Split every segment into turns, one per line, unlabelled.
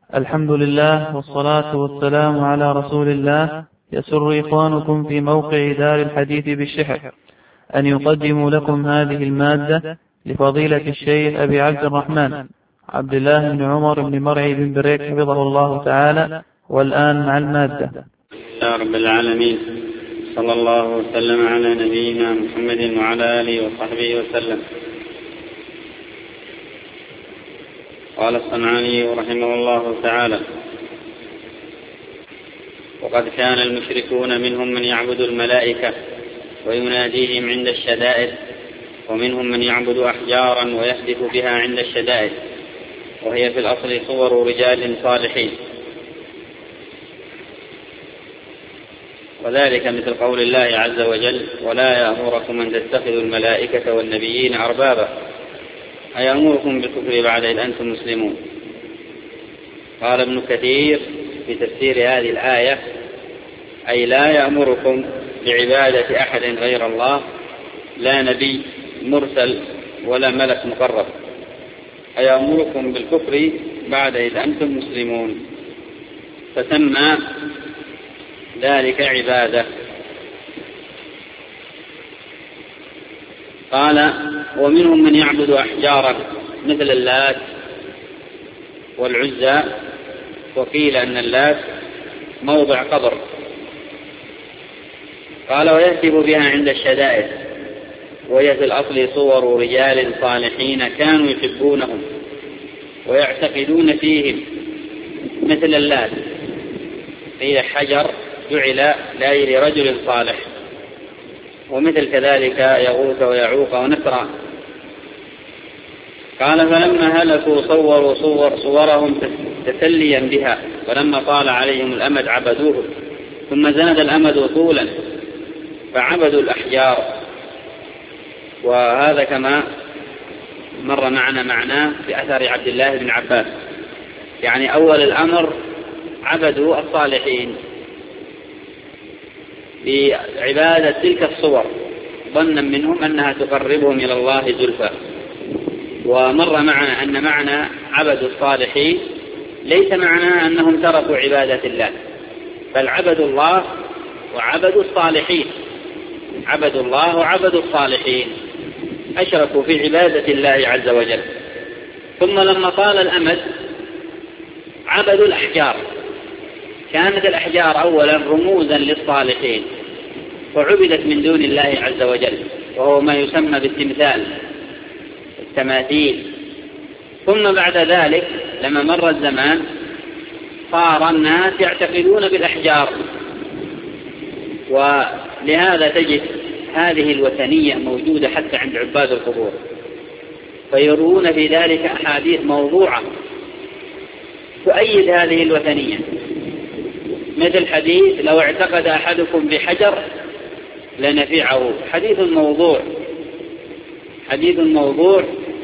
الحمد لله والصلاة والسلام على رسول الله. يسر إخوانكم في موقع دار الحديث بالشحر أن يقدموا لكم هذه المادة لفضيلة الشيخ أبي عبد الرحمن عبد الله بن عمر بن مرعي بن بريك حفظه الله تعالى. والآن مع المادة.
يا رب العالمين، صلى الله وسلم على نبينا محمد وعلى آله وصحبه وسلم. قال الصنعاني رحمه الله تعالى: وقد كان المشركون منهم من يعبد الملائكة ويناديهم عند الشدائد، ومنهم من يعبد أحجارا ويهتف بها عند الشدائد، وهي في الأصل صور رجال صالحين، وذلك مثل قول الله عز وجل: ولا يأمركم أن تتخذوا الملائكة والنبيين أربابا أيأمركم بالكفر بعد إذ أنتم مسلمون. قال ابن كثير في تفسير هذه الآية: أي لا يأمركم بعبادة أحد غير الله، لا نبي مرسل ولا ملك مقرب، أيأمركم بالكفر بعد إذ أنتم مسلمون، فسمى ذلك عبادة. قال: ومنهم من يعبد أحجارا مثل اللات والعزى، وقيل أن اللات موضع قبر. قال: ويهتف بها عند الشدائد، وهي في الأصل صور رجال صالحين كانوا يحبونهم ويعتقدون فيهم، مثل اللات، قيل حجر جعل لأجل رجل صالح، ومثل كذلك يغوث ويعوق ونسرا. قال: فلما هلكوا صوروا صورهم تسليا بها، ولما طال عليهم الأمد عبدوه، ثم زاد الأمد طولا فعبدوا الأحجار. وهذا كما مر معنا معناه في أثر عبد الله بن عباس، يعني أول الأمر عبدوا الصالحين بعبادة تلك الصور، ظنا منهم أنها تقربهم إلى الله زلفى. ومر معنا أن معنى عبدوا الصالحين ليس معناه أنهم تركوا عبادة الله، بل عبدوا الله وعبدوا الصالحين، عبدوا الله وعبدوا الصالحين، أشركوا في عبادة الله عز وجل. ثم لما طال الأمد عبدوا الأحجار. كانت الأحجار أولا رموزا للصالحين، وعبدت من دون الله عز وجل، وهو ما يسمى بالتمثال، التماثيل. ثم بعد ذلك لما مر الزمان صار الناس يعتقدون بالأحجار، ولهذا تجد هذه الوثنية موجودة حتى عند عباد القبور، فيروون في ذلك أحاديث موضوعة تؤيد هذه الوثنية، مثل حديث: لو اعتقد أحدكم بحجر لنفعه. حديث موضوع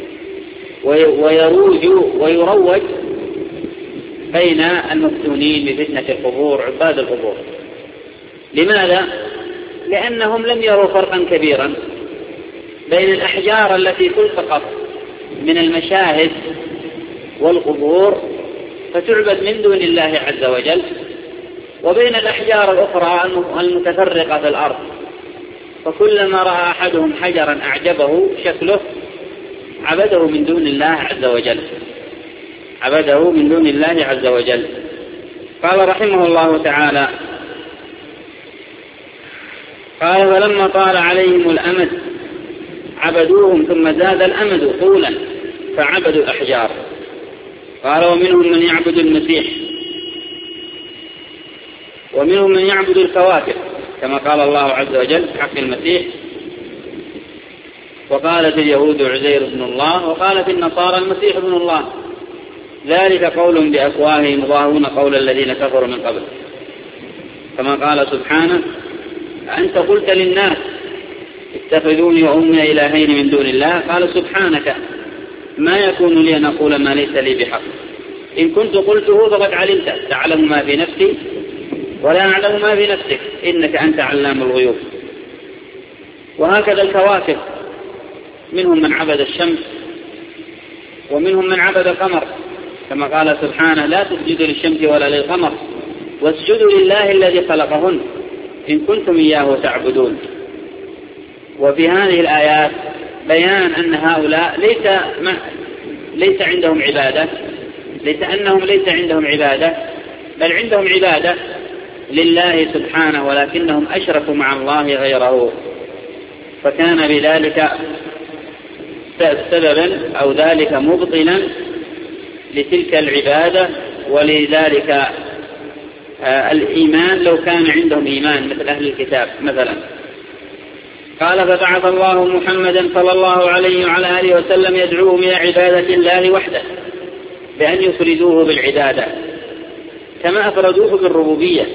ويروج بين المفتونين بفتنة القبور، عباد القبور. لماذا؟ لأنهم لم يروا فرقا كبيرا بين الأحجار التي تلتقط من المشاهد والقبور فتعبد من دون الله عز وجل، وبين الأحجار الأخرى المتفرقة في الأرض، فكلما رأى أحدهم حجرا أعجبه شكله عبده من دون الله عز وجل، عبده من دون الله عز وجل. قال رحمه الله تعالى: قال: فلما طال عليهم الأمد عبدوهم، ثم زاد الأمد طولا فعبدوا الأحجار. قال: ومنهم من يعبد المسيح، ومنهم من يعبد الكواكب، كما قال الله عز وجل في حق المسيح: وقالت اليهود عزير ابن الله، وقالت النصارى المسيح ابن الله، ذلك قول بأفواههم يضاهون قول الذين كفروا من قبل. كما قال سبحانه: أنت قلت للناس اتخذوني وأمي إلهين من دون الله، قال سبحانك ما يكون لي أن أقول ما ليس لي بحق، إن كنت قلته فقد علمت، تعلم ما في نفسي ولا أعلم ما في نفسك، إنك أنت علام الغيوب. وهكذا الكواكب، منهم من عبد الشمس ومنهم من عبد القمر، كما قال سبحانه: لا تسجدوا للشمس ولا للقمر واسجدوا لله الذي خلقهن إن كنتم إياه تعبدون. وفي هذه الآيات بيان أن هؤلاء ليس عندهم عبادة، ليس عندهم عبادة، بل عندهم عبادة لله سبحانه، ولكنهم أشركوا مع الله غيره، فكان بذلك سببا أو ذلك مبطلا لتلك العبادة ولذلك الإيمان لو كان عندهم إيمان مثل أهل الكتاب مثلا. قال: فبعث الله محمدا صلى الله عليه وعلى آله وسلم يدعوهم إلى عبادة الله وحده بأن يفردوه بالعبادة كما أفردوه بالربوبية.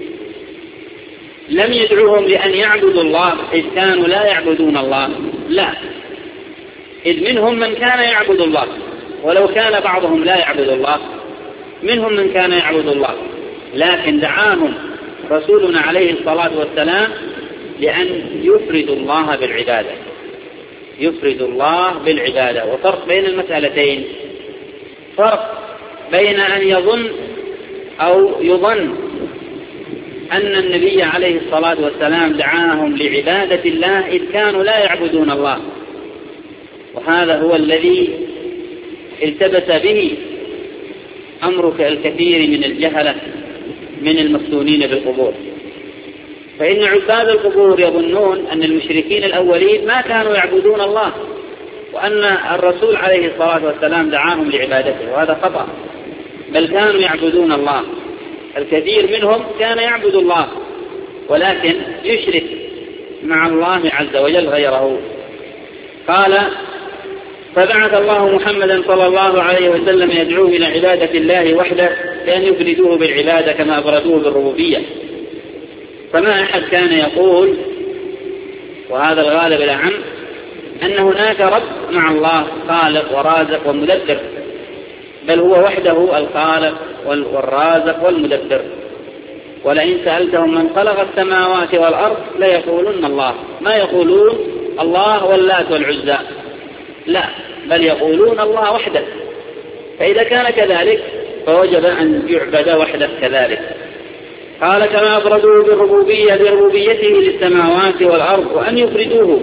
لم يدعوهم لأن يعبدوا الله إذ كانوا لا يعبدون الله، لا، إذ منهم من كان يعبد الله، ولو كان بعضهم لا يعبد الله منهم من كان يعبد الله، لكن دعاهم رسولنا عليه الصلاة والسلام لأن يفردوا الله بالعبادة، يفردوا الله بالعبادة. وفرق بين المسألتين، فرق بين أن يظن أو يظن أن النبي عليه الصلاة والسلام دعاهم لعبادة الله إذ كانوا لا يعبدون الله، وهذا هو الذي التبس به أمر الكثير من الجهلة من المفتونين بالقبور. فإن عباد القبور يظنون أن المشركين الأولين ما كانوا يعبدون الله، وأن الرسول عليه الصلاة والسلام دعاهم لعبادته، وهذا خطأ، بل كانوا يعبدون الله. الكثير منهم كان يعبد الله ولكن يشرك مع الله عز وجل غيره. قال: فبعث الله محمدا صلى الله عليه وسلم يدعوه إلى عبادة الله وحده بأن يفردوه بالعبادة كما أفردوه بالربوبية. فما أحد كان يقول، وهذا الغالب الأعم، أن هناك رب مع الله خالق ورازق ومدبر، بل هو وحده الخالق والرازق والمدبر. ولئن سألتهم من خلق السماوات والأرض ليقولن الله، ما يقولون الله واللات والعزى، لا، بل يقولون الله وحده. فإذا كان كذلك فوجب أن يعبد وحده كذلك. قال: كما أفردوه بالربوبية بربوبيته للسماوات والأرض وأن يفردوه،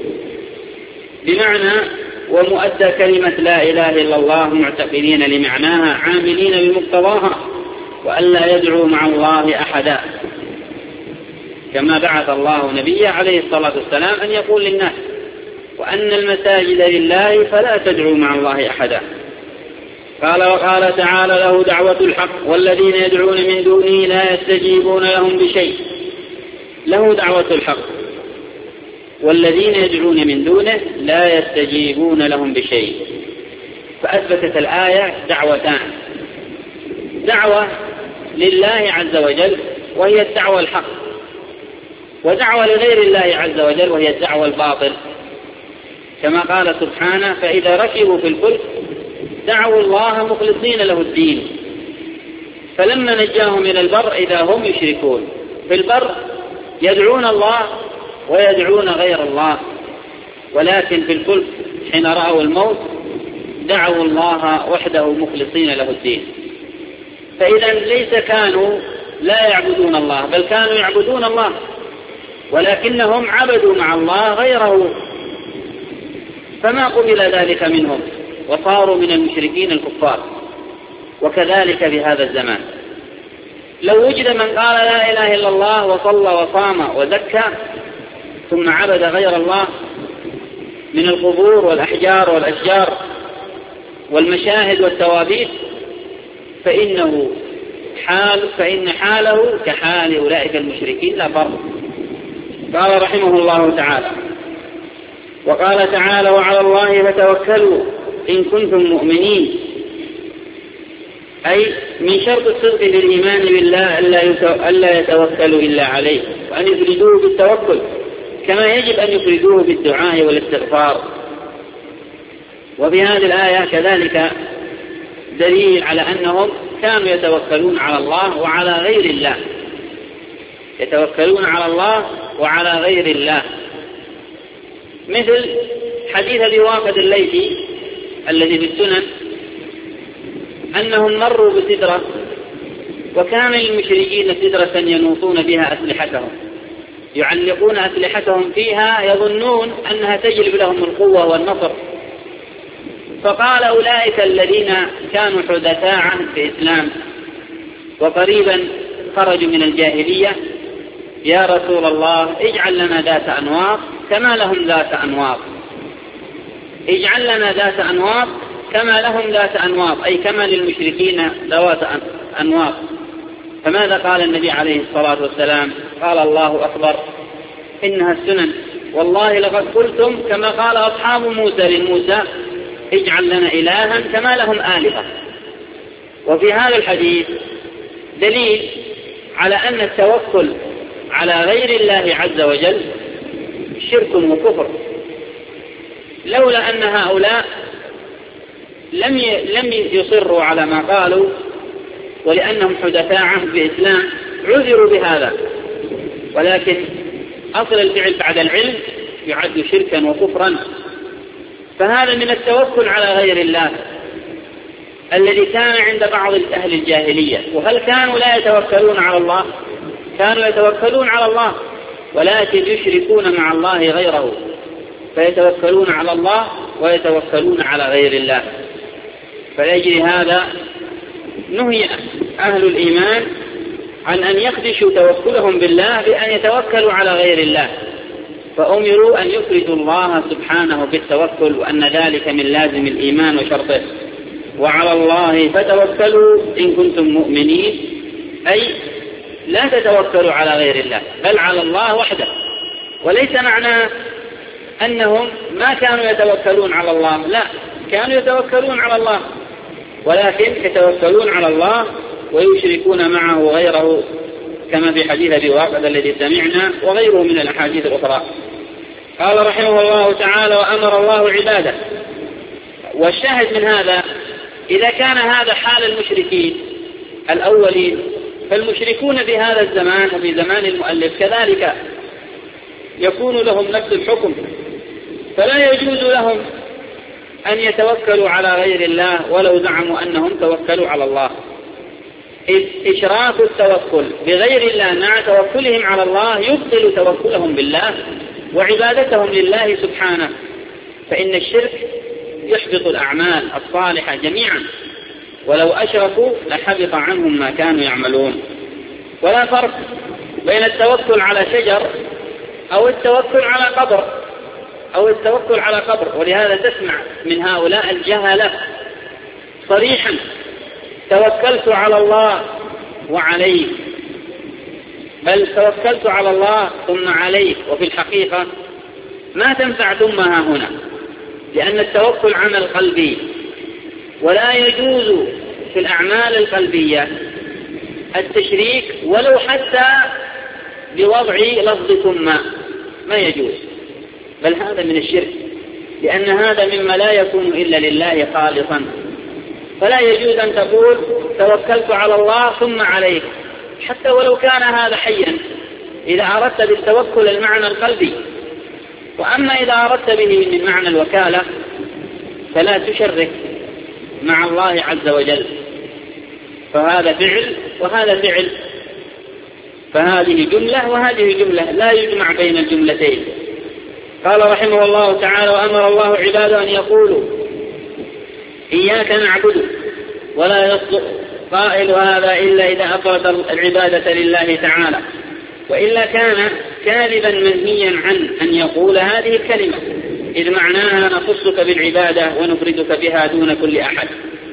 بمعنى ومؤدى كلمة لا إله إلا الله معتقدين لمعناها عاملين بمقتضاها، وأن لا يدعوا مع الله أحدا، كما بعث الله نبيه عليه الصلاة والسلام أن يقول للناس: وأن المساجد لله فلا تدعوا مع الله أحدا. قال: وقال تعالى: له دعوة الحق والذين يدعون من دونه لا يستجيبون لهم بشيء. له دعوة الحق والذين يدعون من دونه لا يستجيبون لهم بشيء. فأثبتت الآية دعوتان: دعوة لله عز وجل وهي الدعوة الحق، ودعوة لغير الله عز وجل وهي الدعوة الباطل، كما قال سبحانه: فإذا ركبوا في الفلك دعوا الله مخلصين له الدين فلما نجاهم إلى البر إذا هم يشركون. في البر يدعون الله ويدعون غير الله، ولكن في الفلك حين رأوا الموت دعوا الله وحده مخلصين له الدين. فإذا ليس كانوا لا يعبدون الله، بل كانوا يعبدون الله، ولكنهم عبدوا مع الله غيره، فما قبل ذلك منهم وصاروا من المشركين الكفار. وكذلك في هذا الزمان لو وجد من قال لا إله إلا الله وصلى وصام وزكى ثم عبد غير الله من القبور والأحجار والأشجار والمشاهد والتوابيت فإن حاله كحال أولئك المشركين لا فرق. قال رحمه الله تعالى: وقال تعالى: وعلى الله فتوكلوا إن كنتم مؤمنين، أي من شرط الصدق بالإيمان بالله ألا يتوكلوا إلا عليه، وأن يفردوه بالتوكل كما يجب أن يفردوه بالدعاء والاستغفار. وفي هذه الآية كذلك دليل على أنهم كانوا يتوكلون على الله وعلى غير الله، يتوكلون على الله وعلى غير الله، مثل حديث أبي واقد الليثي الذي في السنن أنهم مروا بسدرة، وكان للمشركين سدرة ينوطون بها أسلحتهم، يعلقون أسلحتهم فيها يظنون أنها تجلب لهم القوة والنصر. فقال أولئك الذين كانوا حدثاء عهد في الإسلام وقريبا خرجوا من الجاهلية: يا رسول الله اجعل لنا ذات أنواط كما لهم ذات أنواط، اجعل لنا ذات أنواط كما لهم ذات أنواط، أي كما للمشركين ذوات أنواط. فماذا قال النبي عليه الصلاة والسلام؟ قال: الله أكبر، إنها السنن، والله لقد قلتم كما قال أصحاب موسى لموسى: اجعل لنا إلها كما لهم آلهة. وفي هذا الحديث دليل على أن التوكل على غير الله عز وجل شرك وكفر، لولا أن هؤلاء لم يصروا على ما قالوا، ولأنهم حدثاء عهد بالإسلام عذروا بهذا، ولكن أصل الفعل بعد العلم يعد شركا وكفرا. فهذا من التوكل على غير الله الذي كان عند بعض أهل الجاهلية. وهل كانوا لا يتوكلون على الله؟ كانوا يتوكلون على الله، ولكن يشركون مع الله غيره، فيتوكلون على الله ويتوكلون على غير الله. فلأجل هذا نهي أهل الإيمان عن أن يخدشوا توكلهم بالله بأن يتوكلوا على غير الله، فأمروا أن يفردوا الله سبحانه بالتوكل، وأن ذلك من لازم الإيمان وشرطه. وعلى الله فتوكلوا إن كنتم مؤمنين، أي لا تتوكلوا على غير الله بل على الله وحده. وليس معنى أنهم ما كانوا يتوكلون على الله، لا، كانوا يتوكلون على الله، ولكن يتوكلون على الله ويشركون معه غيره، كما في حديث أبي واقد الذي سمعنا وغيره من الأحاديث الأخرى. قال رحمه الله تعالى: وأمر الله عباده. والشاهد من هذا: إذا كان هذا حال المشركين الأولين، فالمشركون في هذا الزمان وفي زمان المؤلف كذلك يكون لهم نفس الحكم، فلا يجوز لهم أن يتوكلوا على غير الله ولو زعموا أنهم توكلوا على الله. إذ إشراك التوكل بغير الله مع توكلهم على الله يبطل توكلهم بالله وعبادتهم لله سبحانه، فإن الشرك يحبط الأعمال الصالحة جميعا، ولو أشركوا لحبط عنهم ما كانوا يعملون. ولا فرق بين التوكل على شجر أو التوكل على قبر ولهذا تسمع من هؤلاء الجهلة صريحا: توكلت على الله وعليه، بل توكلت على الله ثم عليه. وفي الحقيقة ما تنفع ثمها هنا، لأن التوكل عمل قلبي، ولا يجوز في الأعمال القلبية التشريك ولو حتى بوضع لفظ ثم، ما يجوز، بل هذا من الشرك، لأن هذا مما لا يكون إلا لله خالصا. فلا يجوز أن تقول توكلت على الله ثم عليه، حتى ولو كان هذا حيا، إذا أردت بالتوكل المعنى القلبي. وأما إذا أردت به من معنى الوكالة فلا تشرك مع الله عز وجل، فهذا فعل وهذا فعل، فهذه جملة وهذه جملة، لا يجمع بين الجملتين. قال رحمه الله تعالى: وأمر الله عباده أن يقولوا إياك نعبد، ولا يصدق قائل هذا إلا إذا أفرد العبادة لله تعالى، وإلا كان كاذبا منهيا عن أن يقول هذه الكلمة، إذ معناها نخصك بالعبادة ونفردك بها دون كل أحد.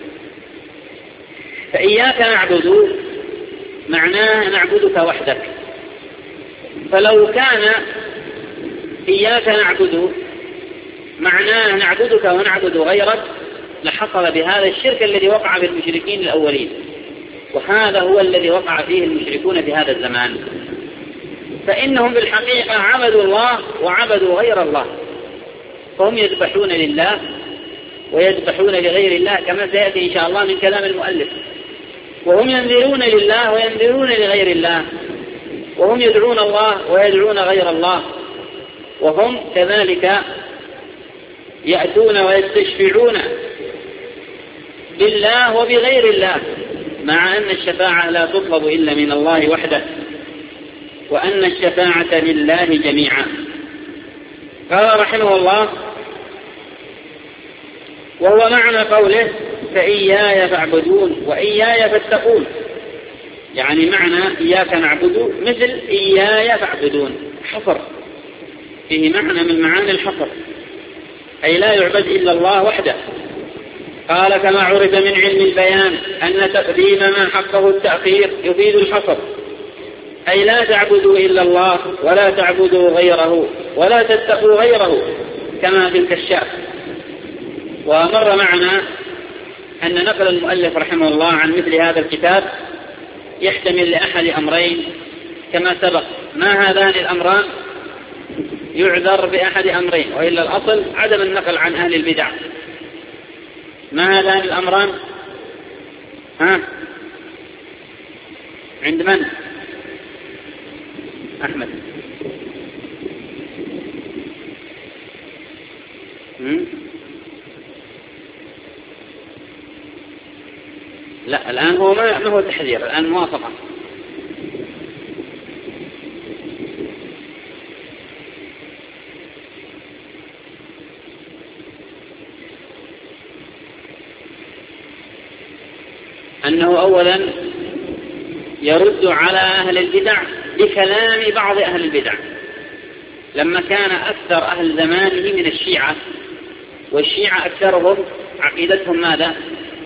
فإياك نعبد معناه نعبدك وحدك، فلو كان إياك نعبد معناه نعبدك ونعبد غيرك لحصل بهذا الشرك الذي وقع في المشركين الأولين، وهذا هو الذي وقع فيه المشركون في هذا الزمان. فإنهم بالحقيقة عبدوا الله وعبدوا غير الله، فهم يذبحون لله ويذبحون لغير الله كما سيأتي إن شاء الله من كلام المؤلف، وهم ينذرون لله وينذرون لغير الله، وهم يدعون الله ويدعون غير الله، وهم كذلك يأتون ويستشفعون بالله وبغير الله، مع أن الشفاعة لا تطلب إلا من الله وحده، وأن الشفاعة لله جميعا. قال رحمه الله: وهو معنى قوله فإياي فاعبدون وإياي فاتقون، يعني معنى إياك نعبد مثل إياي فاعبدون، حصر، فيه معنى من معاني الحصر، أي لا يعبد إلا الله وحده. قال: كما عرف من علم البيان أن تقديم ما حقه التأخير يفيد الحصر، أي لا تعبدوا إلا الله ولا تعبدوا غيره ولا تتقوا غيره، كما في الكشاف. ومر معنا أن نقل المؤلف رحمه الله عن مثل هذا الكتاب يحتمل لأحد أمرين كما سبق، ما هذان الأمران؟ يعذر بأحد أمرين، وإلا الأصل عدم النقل عن أهل البدع. ما هذان الأمران؟ عند من؟ أحمد. لا، الآن هو ما هو تحذير، الآن موافقة. أنه أولا يرد على أهل البدع بكلام بعض أهل البدع، لما كان أكثر أهل زمانه من الشيعة، والشيعة أكثرهم عقيدتهم ماذا؟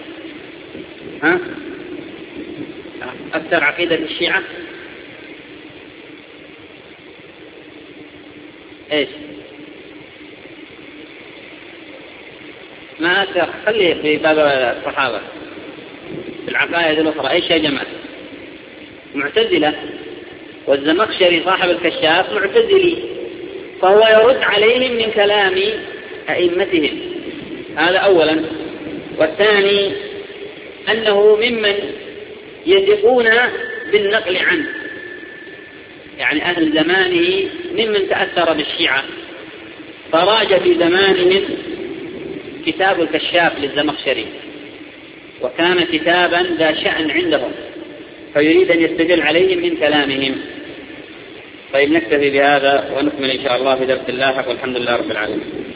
أكثر عقيدة الشيعة إيش؟ ما أكثر، خليه في باب الصحابة، في العقائد الأخرى إيش يا جماعة؟ معتزلة، والزمخشري صاحب الكشاف معتزلي، فهو يرد عليهم من كلام أئمتهم، هذا أولا. والثاني أنه ممن يثقون بالنقل عنه، يعني أهل زمانه ممن تأثر بالشيعة، فراج في زمانهم كتاب الكشاف للزمخشري، وكان كتابا ذا شأن عندهم، فيريد أن يستدل عليهم من كلامهم. طيب، نكتفي بهذا ونكمل إن شاء الله في درس اللاحق، والحمد لله رب العالمين.